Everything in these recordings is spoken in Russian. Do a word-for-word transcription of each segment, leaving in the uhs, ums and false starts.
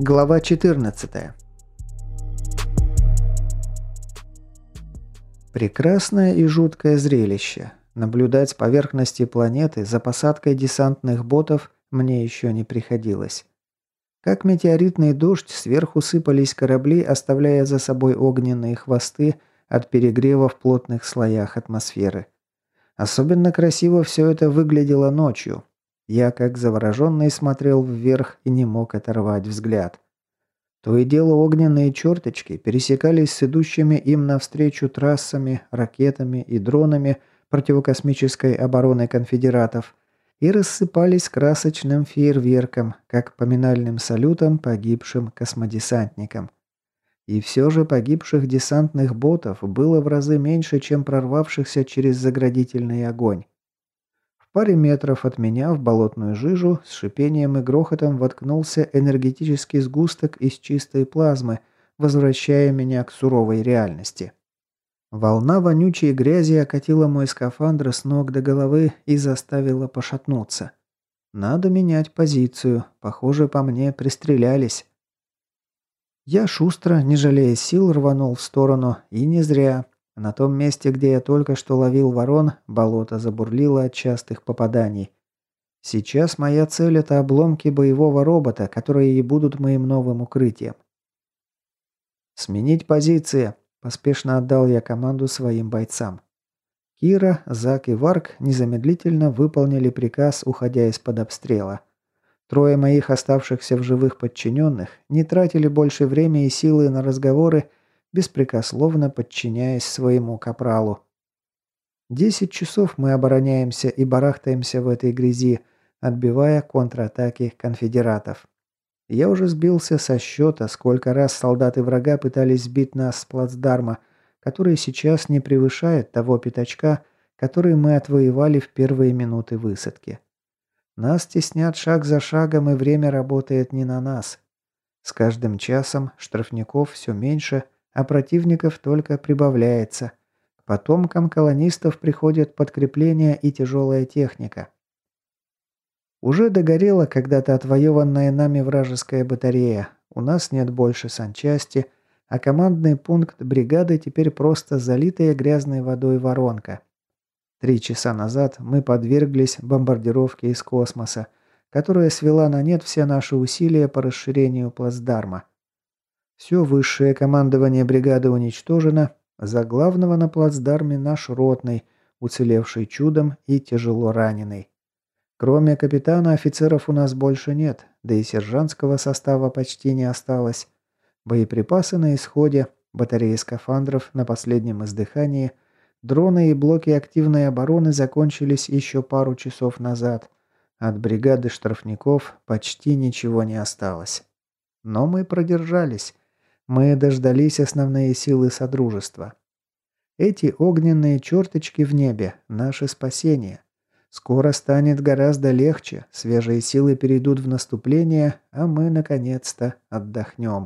Глава четырнадцатая. Прекрасное и жуткое зрелище. Наблюдать с поверхности планеты за посадкой десантных ботов мне еще не приходилось. Как метеоритный дождь, сверху сыпались корабли, оставляя за собой огненные хвосты от перегрева в плотных слоях атмосферы. Особенно красиво все это выглядело ночью. Я, как завороженный, смотрел вверх и не мог оторвать взгляд. То и дело огненные черточки пересекались с идущими им навстречу трассами, ракетами и дронами противокосмической обороны конфедератов и рассыпались красочным фейерверком, как поминальным салютом погибшим космодесантникам. И все же погибших десантных ботов было в разы меньше, чем прорвавшихся через заградительный огонь. В паре метров от меня в болотную жижу с шипением и грохотом воткнулся энергетический сгусток из чистой плазмы, возвращая меня к суровой реальности. Волна вонючей грязи окатила мой скафандр с ног до головы и заставила пошатнуться. Надо менять позицию. Похоже, по мне пристрелялись. Я шустро, не жалея сил, рванул в сторону, и не зря. На том месте, где я только что ловил ворон, болото забурлило от частых попаданий. Сейчас моя цель – это обломки боевого робота, которые и будут моим новым укрытием. «Сменить позиции», – поспешно отдал я команду своим бойцам. Кира, Зак и Варк незамедлительно выполнили приказ, уходя из-под обстрела. Трое моих оставшихся в живых подчиненных не тратили больше времени и силы на разговоры, беспрекословно подчиняясь своему капралу. Десять часов мы обороняемся и барахтаемся в этой грязи, отбивая контратаки конфедератов. Я уже сбился со счета, сколько раз солдаты врага пытались сбить нас с плацдарма, который сейчас не превышает того пятачка, который мы отвоевали в первые минуты высадки. Нас теснят шаг за шагом, и время работает не на нас. С каждым часом штрафников все меньше, а противников только прибавляется. К потомкам колонистов приходят подкрепления и тяжелая техника. Уже догорела когда-то отвоеванная нами вражеская батарея. У нас нет больше санчасти, а командный пункт бригады теперь просто залитая грязной водой воронка. Три часа назад мы подверглись бомбардировке из космоса, которая свела на нет все наши усилия по расширению плацдарма. Все высшее командование бригады уничтожено, за главного на плацдарме наш ротный, уцелевший чудом и тяжело раненый. Кроме капитана, офицеров у нас больше нет, да и сержантского состава почти не осталось. Боеприпасы на исходе, батареи скафандров на последнем издыхании, дроны и блоки активной обороны закончились еще пару часов назад. От бригады штрафников почти ничего не осталось. Но мы продержались. Мы дождались основные силы Содружества. Эти огненные черточки в небе – наше спасение. Скоро станет гораздо легче, свежие силы перейдут в наступление, а мы, наконец-то, отдохнем.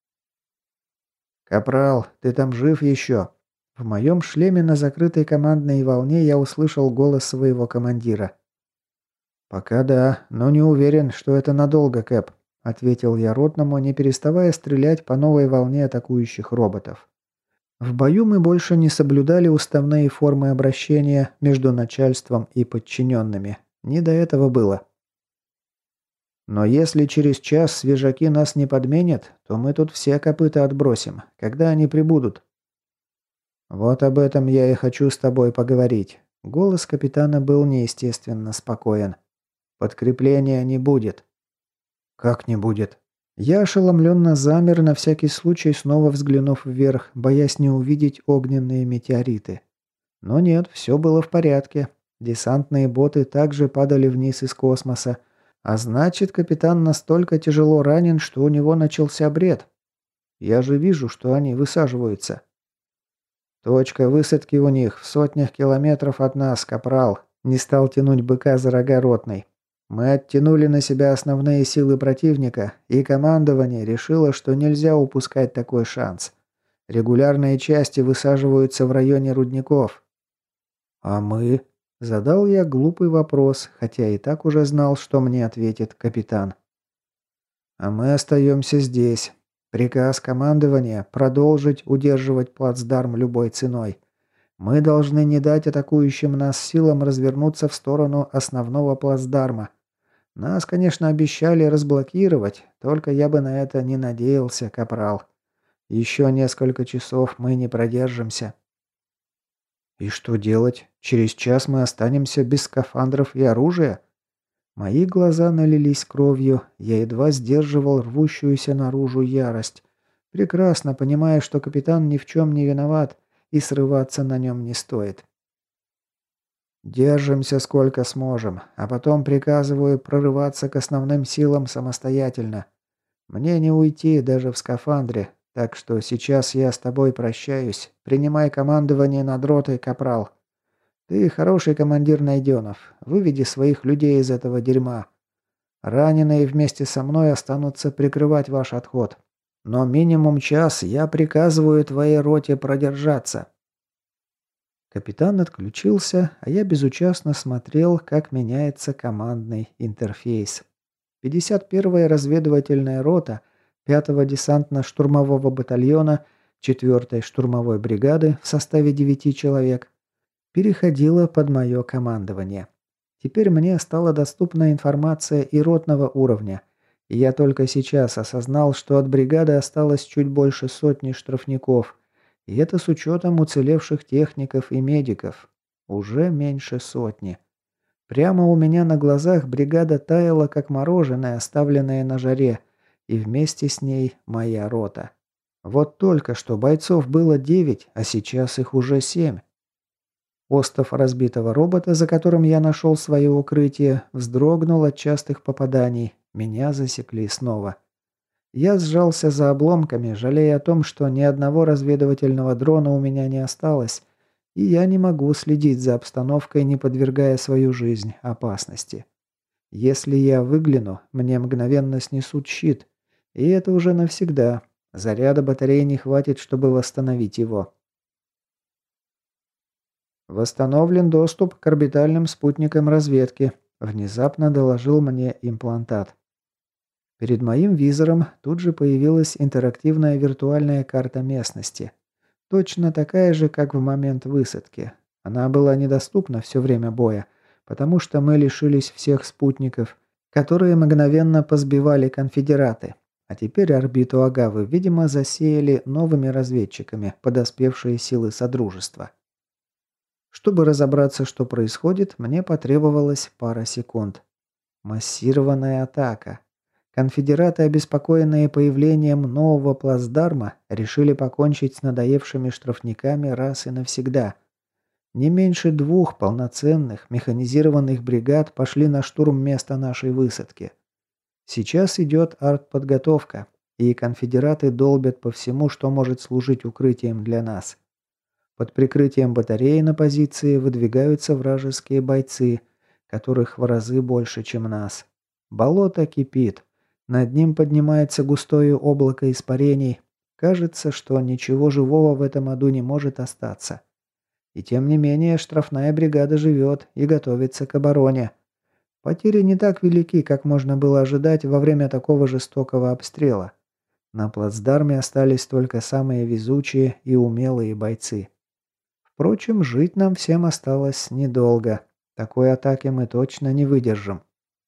«Капрал, ты там жив еще?» В моем шлеме на закрытой командной волне я услышал голос своего командира. «Пока да, но не уверен, что это надолго, Кэп», — ответил я ротному, не переставая стрелять по новой волне атакующих роботов. В бою мы больше не соблюдали уставные формы обращения между начальством и подчиненными. Не до этого было. «Но если через час свежаки нас не подменят, то мы тут все копыта отбросим. Когда они прибудут?» «Вот об этом я и хочу с тобой поговорить». Голос капитана был неестественно спокоен. «Подкрепления не будет». «Как не будет?» Я ошеломленно замер, на всякий случай снова взглянув вверх, боясь не увидеть огненные метеориты. Но нет, все было в порядке. Десантные боты также падали вниз из космоса. А значит, капитан настолько тяжело ранен, что у него начался бред. Я же вижу, что они высаживаются. «Точка высадки у них в сотнях километров от нас, капрал», — не стал тянуть быка за рога ротный. «Мы оттянули на себя основные силы противника, и командование решило, что нельзя упускать такой шанс. Регулярные части высаживаются в районе рудников». «А мы?» — задал я глупый вопрос, хотя и так уже знал, что мне ответит капитан. А мы остаемся здесь. Приказ командования – продолжить удерживать плацдарм любой ценой. Мы должны не дать атакующим нас силам развернуться в сторону основного плацдарма. Нас, конечно, обещали разблокировать, только я бы на это не надеялся, капрал. Еще несколько часов мы не продержимся. И что делать? Через час мы останемся без скафандров и оружия? Мои глаза налились кровью, я едва сдерживал рвущуюся наружу ярость, прекрасно понимая, что капитан ни в чем не виноват и срываться на нем не стоит. Держимся сколько сможем, а потом приказываю прорываться к основным силам самостоятельно. Мне не уйти даже в скафандре, так что сейчас я с тобой прощаюсь. Принимай командование над ротой, капрал. Ты хороший командир Найденов. Выведи своих людей из этого дерьма. Раненые вместе со мной останутся прикрывать ваш отход. Но минимум час я приказываю твоей роте продержаться. Капитан отключился, а я безучастно смотрел, как меняется командный интерфейс. пятьдесят первая разведывательная рота пятого десантно-штурмового батальона четвёртой штурмовой бригады в составе девяти человек переходила под мое командование. Теперь мне стала доступна информация и ротного уровня, и я только сейчас осознал, что от бригады осталось чуть больше сотни штрафников, и это с учетом уцелевших техников и медиков. Уже меньше сотни. Прямо у меня на глазах бригада таяла, как мороженое, оставленное на жаре, и вместе с ней моя рота. Вот только что бойцов было девять, а сейчас их уже семь. Остов разбитого робота, за которым я нашел свое укрытие, вздрогнул от частых попаданий. Меня засекли снова. Я сжался за обломками, жалея о том, что ни одного разведывательного дрона у меня не осталось, и я не могу следить за обстановкой, не подвергая свою жизнь опасности. Если я выгляну, мне мгновенно снесут щит, и это уже навсегда. Заряда батареи не хватит, чтобы восстановить его. «Восстановлен доступ к орбитальным спутникам разведки», – внезапно доложил мне имплантат. Перед моим визором тут же появилась интерактивная виртуальная карта местности. Точно такая же, как в момент высадки. Она была недоступна все время боя, потому что мы лишились всех спутников, которые мгновенно позбивали конфедераты. А теперь орбиту Агавы, видимо, засеяли новыми разведчиками, подоспевшие силы Содружества. Чтобы разобраться, что происходит, мне потребовалось пара секунд. Массированная атака. Конфедераты, обеспокоенные появлением нового плацдарма, решили покончить с надоевшими штрафниками раз и навсегда. Не меньше двух полноценных механизированных бригад пошли на штурм места нашей высадки. Сейчас идет артподготовка, и конфедераты долбят по всему, что может служить укрытием для нас. Под прикрытием батареи на позиции выдвигаются вражеские бойцы, которых в разы больше, чем нас. Болото кипит. Над ним поднимается густое облако испарений. Кажется, что ничего живого в этом аду не может остаться. И тем не менее штрафная бригада живет и готовится к обороне. Потери не так велики, как можно было ожидать во время такого жестокого обстрела. На плацдарме остались только самые везучие и умелые бойцы. Впрочем, жить нам всем осталось недолго. Такой атаки мы точно не выдержим.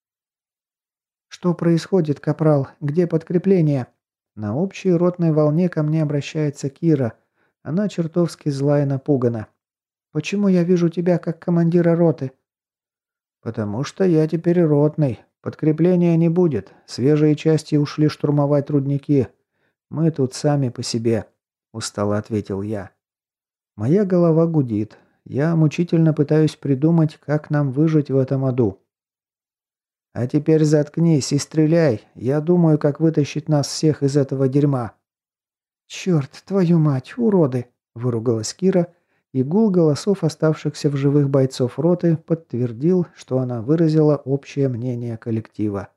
«Что происходит, капрал? Где подкрепление?» На общей ротной волне ко мне обращается Кира. Она чертовски зла и напугана. «Почему я вижу тебя как командира роты?» «Потому что я теперь ротный. Подкрепления не будет. Свежие части ушли штурмовать рудники. Мы тут сами по себе», – устало ответил я. Моя голова гудит. Я мучительно пытаюсь придумать, как нам выжить в этом аду. «А теперь заткнись и стреляй. Я думаю, как вытащить нас всех из этого дерьма». «Черт, твою мать, уроды!» – выругалась Кира, и гул голосов оставшихся в живых бойцов роты подтвердил, что она выразила общее мнение коллектива.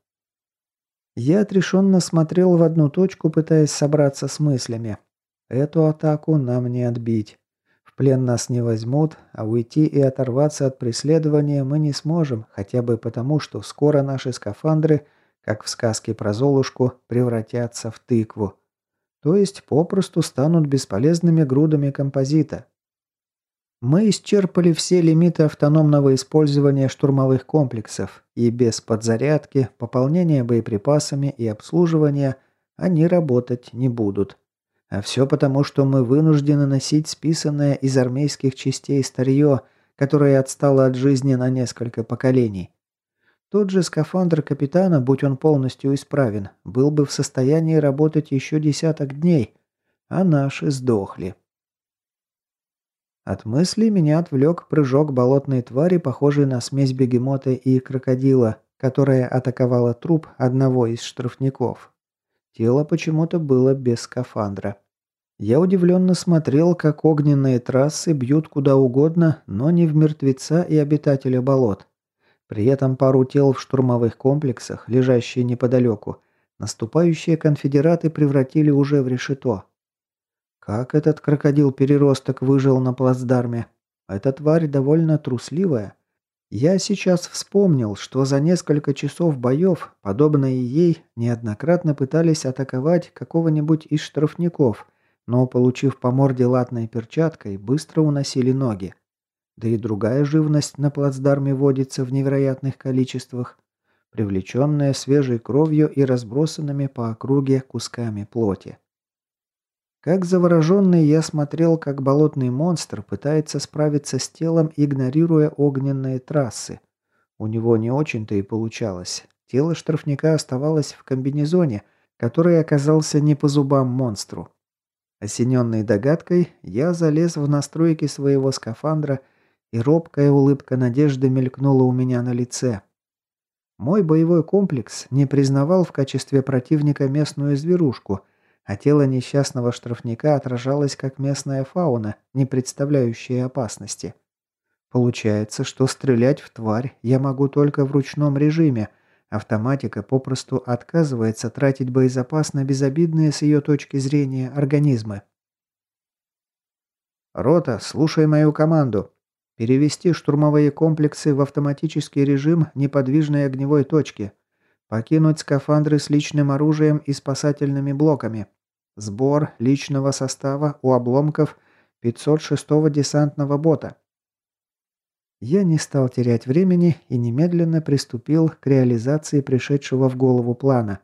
Я отрешенно смотрел в одну точку, пытаясь собраться с мыслями. Эту атаку нам не отбить. В плен нас не возьмут, а уйти и оторваться от преследования мы не сможем, хотя бы потому, что скоро наши скафандры как в сказке про Золушку, превратятся в тыкву. То есть попросту станут бесполезными грудами композита. Мы исчерпали все лимиты автономного использования штурмовых комплексов, и без подзарядки, пополнения боеприпасами и обслуживания они работать не будут. А все потому, что мы вынуждены носить списанное из армейских частей старье, которое отстало от жизни на несколько поколений. Тот же скафандр капитана, будь он полностью исправен, был бы в состоянии работать еще десяток дней, а наши сдохли. От мысли меня отвлек прыжок болотной твари, похожей на смесь бегемота и крокодила, которая атаковала труп одного из штрафников. Тело почему-то было без скафандра. Я удивленно смотрел, как огненные трассы бьют куда угодно, но не в мертвеца и обитателя болот. При этом пару тел в штурмовых комплексах, лежащие неподалеку, наступающие конфедераты превратили уже в решето. Как этот крокодил-переросток выжил на плацдарме? Эта тварь довольно трусливая. Я сейчас вспомнил, что за несколько часов боев, подобные ей, неоднократно пытались атаковать какого-нибудь из штрафников, но, получив по морде латной перчаткой, быстро уносили ноги. Да и другая живность на плацдарме водится в невероятных количествах, привлеченная свежей кровью и разбросанными по округе кусками плоти. Как завороженный я смотрел, как болотный монстр пытается справиться с телом, игнорируя огненные трассы. У него не очень-то и получалось. Тело штрафника оставалось в комбинезоне, который оказался не по зубам монстру. Осененный догадкой, я залез в настройки своего скафандра, и робкая улыбка надежды мелькнула у меня на лице. Мой боевой комплекс не признавал в качестве противника местную зверушку, а тело несчастного штрафника отражалось как местная фауна, не представляющая опасности. Получается, что стрелять в тварь я могу только в ручном режиме. Автоматика попросту отказывается тратить боезапас на безобидные с ее точки зрения организмы. «Рота, слушай мою команду. Перевести штурмовые комплексы в автоматический режим неподвижной огневой точки. Покинуть скафандры с личным оружием и спасательными блоками. Сбор личного состава у обломков пятьсот шестого десантного бота». Я не стал терять времени и немедленно приступил к реализации пришедшего в голову плана.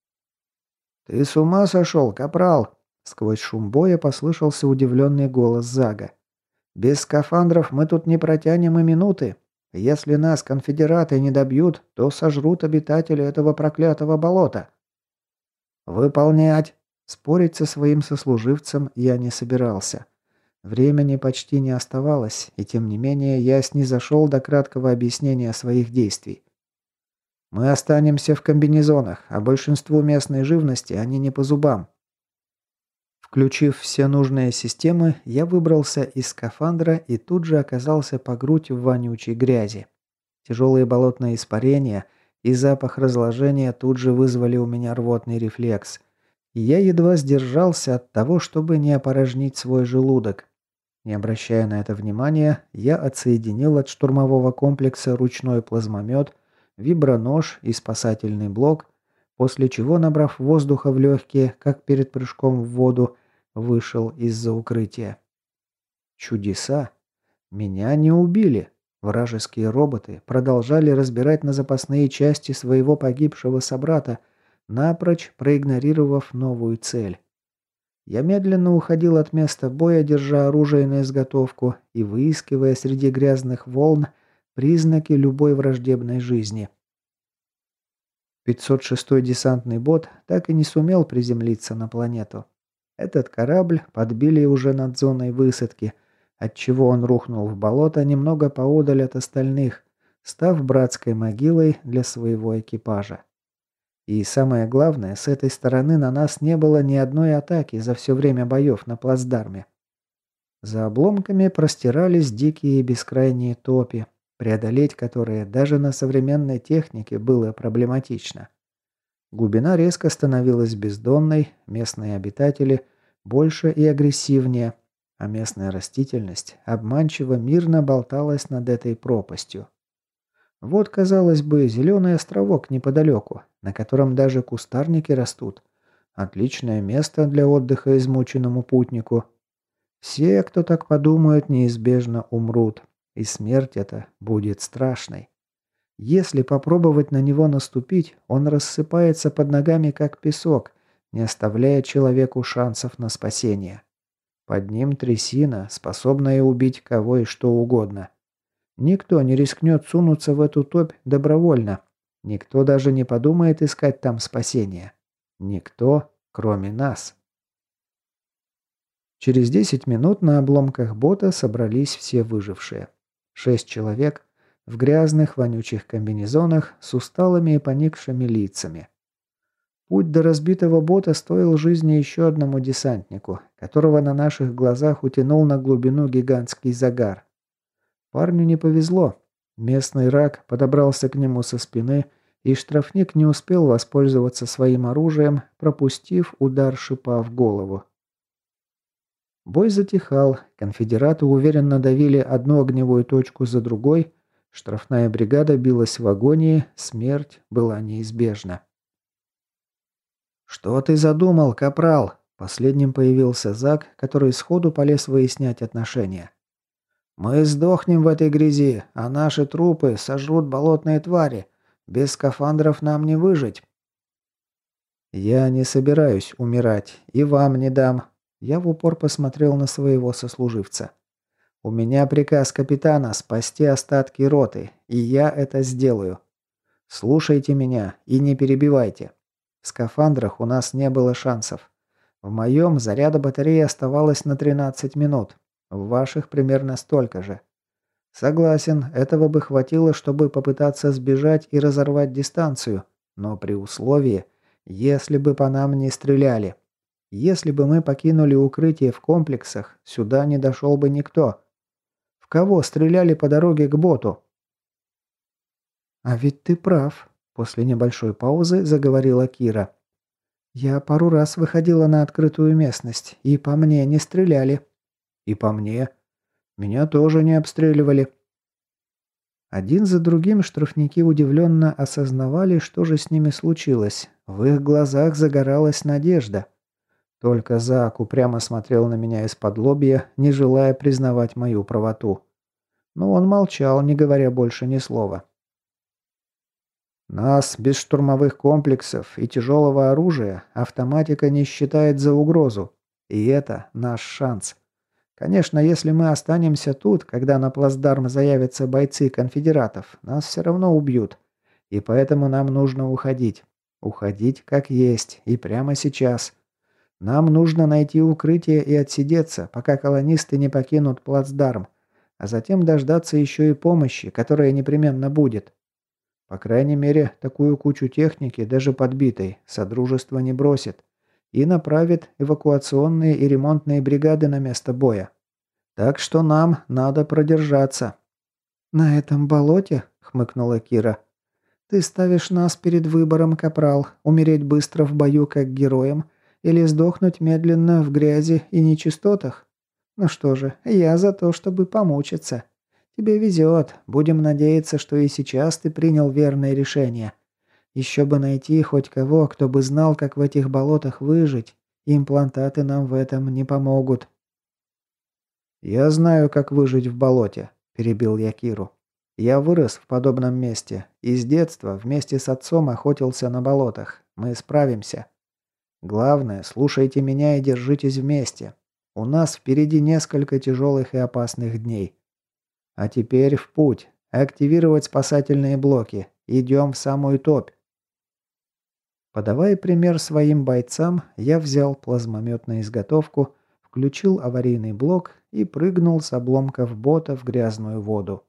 «Ты с ума сошел, капрал?» Сквозь шум боя послышался удивленный голос Зага. «Без скафандров мы тут не протянем и минуты. Если нас конфедераты не добьют, то сожрут обитатели этого проклятого болота». «Выполнять!» Спорить со своим сослуживцем я не собирался. Времени почти не оставалось, и тем не менее я снизошел до краткого объяснения своих действий. «Мы останемся в комбинезонах, а большинству местной живности они не по зубам». Включив все нужные системы, я выбрался из скафандра и тут же оказался по грудь в вонючей грязи. Тяжелые болотные испарения и запах разложения тут же вызвали у меня рвотный рефлекс, и я едва сдержался от того, чтобы не опорожнить свой желудок. Не обращая на это внимания, я отсоединил от штурмового комплекса ручной плазмомет, вибронож и спасательный блок, после чего, набрав воздуха в легкие, как перед прыжком в воду, вышел из-за укрытия. Чудеса! Меня не убили. Вражеские роботы продолжали разбирать на запасные части своего погибшего собрата, напрочь проигнорировав новую цель. Я медленно уходил от места боя, держа оружие на изготовку и выискивая среди грязных волн признаки любой враждебной жизни. пятьсот шестой десантный бот так и не сумел приземлиться на планету. Этот корабль подбили уже над зоной высадки, отчего он рухнул в болото немного поодаль от остальных, став братской могилой для своего экипажа. И самое главное, с этой стороны на нас не было ни одной атаки за все время боев на плацдарме. За обломками простирались дикие бескрайние топи, преодолеть которые даже на современной технике было проблематично. Глубина резко становилась бездонной, местные обитатели больше и агрессивнее, а местная растительность обманчиво мирно болталась над этой пропастью. Вот, казалось бы, зеленый островок неподалеку, на котором даже кустарники растут. Отличное место для отдыха измученному путнику. Все, кто так подумает, неизбежно умрут. И смерть эта будет страшной. Если попробовать на него наступить, он рассыпается под ногами, как песок, не оставляя человеку шансов на спасение. Под ним трясина, способная убить кого и что угодно. Никто не рискнет сунуться в эту топь добровольно. Никто даже не подумает искать там спасения. Никто, кроме нас. Через десять минут на обломках бота собрались все выжившие. Шесть человек в грязных, вонючих комбинезонах с усталыми и поникшими лицами. Путь до разбитого бота стоил жизни еще одному десантнику, которого на наших глазах утянул на глубину гигантский загар. Парню не повезло. Местный рак подобрался к нему со спины, и штрафник не успел воспользоваться своим оружием, пропустив удар шипа в голову. Бой затихал, конфедераты уверенно давили одну огневую точку за другой, штрафная бригада билась в агонии, смерть была неизбежна. «Что ты задумал, капрал?» Последним появился Зак, который сходу полез выяснять отношения. «Мы сдохнем в этой грязи, а наши трупы сожрут болотные твари. Без скафандров нам не выжить». «Я не собираюсь умирать, и вам не дам». Я в упор посмотрел на своего сослуживца. «У меня приказ капитана спасти остатки роты, и я это сделаю. Слушайте меня и не перебивайте. В скафандрах у нас не было шансов. В моем заряда батареи оставалось на тринадцать минут. В ваших примерно столько же. Согласен, этого бы хватило, чтобы попытаться сбежать и разорвать дистанцию, но при условии, если бы по нам не стреляли. Если бы мы покинули укрытие в комплексах, сюда не дошел бы никто. В кого стреляли по дороге к боту?» «А ведь ты прав», – после небольшой паузы заговорила Кира. «Я пару раз выходила на открытую местность, и по мне не стреляли». «И по мне. Меня тоже не обстреливали». Один за другим штрафники удивленно осознавали, что же с ними случилось. В их глазах загоралась надежда. Только Зак упрямо смотрел на меня из-под лобья, не желая признавать мою правоту. Но он молчал, не говоря больше ни слова. «Нас без штурмовых комплексов и тяжелого оружия автоматика не считает за угрозу. И это наш шанс. Конечно, если мы останемся тут, когда на плацдарм заявятся бойцы конфедератов, нас все равно убьют. И поэтому нам нужно уходить. Уходить как есть, и прямо сейчас. Нам нужно найти укрытие и отсидеться, пока колонисты не покинут плацдарм, а затем дождаться еще и помощи, которая непременно будет. По крайней мере, такую кучу техники, даже подбитой, Содружество не бросит и направит эвакуационные и ремонтные бригады на место боя. Так что нам надо продержаться». «На этом болоте?» — хмыкнула Кира. «Ты ставишь нас перед выбором, капрал, умереть быстро в бою как героям или сдохнуть медленно в грязи и нечистотах? Ну что же, я за то, чтобы помучиться. Тебе везет. Будем надеяться, что и сейчас ты принял верное решение. Еще бы найти хоть кого, кто бы знал, как в этих болотах выжить. Имплантаты нам в этом не помогут». «Я знаю, как выжить в болоте», – перебил я Киру. «Я вырос в подобном месте и с детства вместе с отцом охотился на болотах. Мы справимся. Главное, слушайте меня и держитесь вместе. У нас впереди несколько тяжелых и опасных дней. А теперь в путь. Активировать спасательные блоки. Идем в самую топь». Подавая пример своим бойцам, я взял плазмомет на изготовку, включил аварийный блок и прыгнул с обломков бота в грязную воду.